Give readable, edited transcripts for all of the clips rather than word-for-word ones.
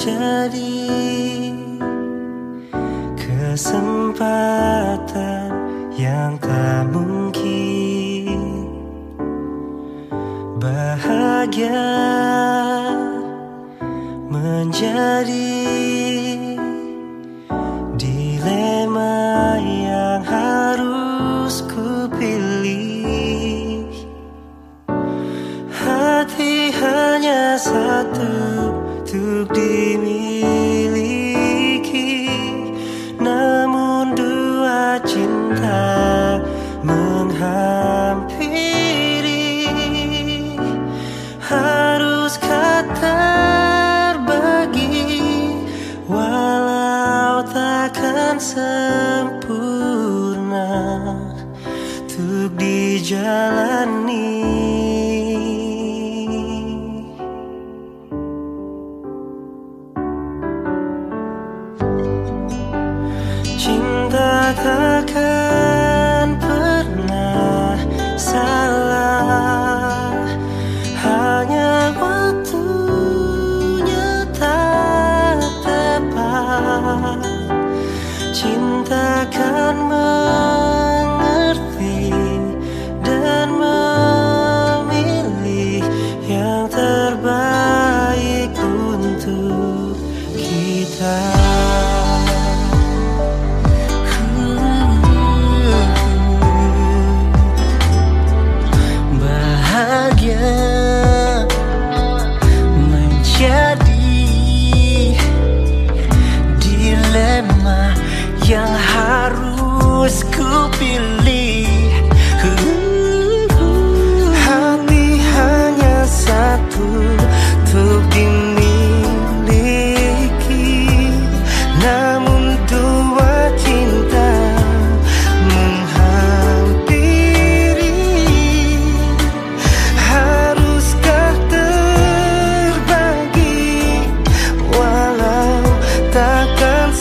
menjadi kesempatan yang tak mungkin. Bahagia menjadi dilema yang harus ku pilih. Hati hanya satu untuk dimiliki, namun dua cinta menghampiri. Haruskah terbagi walau takkan sempurna untuk dijalani. Cinta takkan pernah salah, hanya waktunya tak tepat. Cinta kan mengerti dan memilih yang terbaik untuk kita. Yang harus ku pilih. Hati hanya satu untuk dimiliki, namun dua cinta menghampiri. Haruskah terbagi walau takkan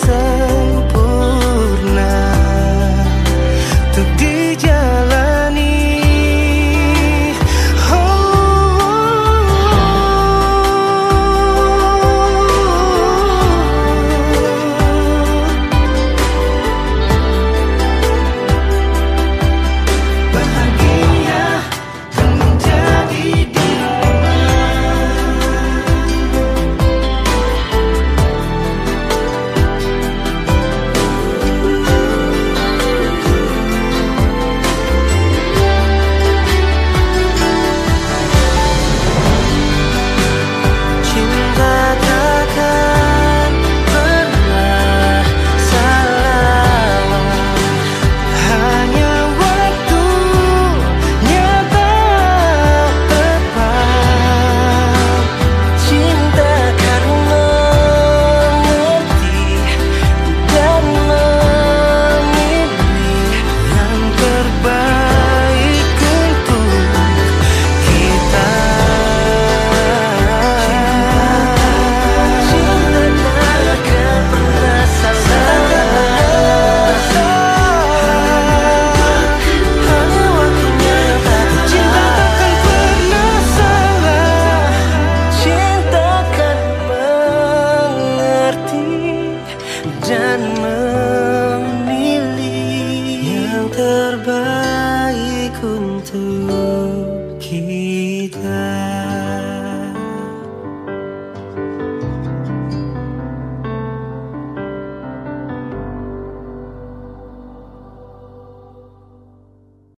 dan memilih yang terbaik untuk kita.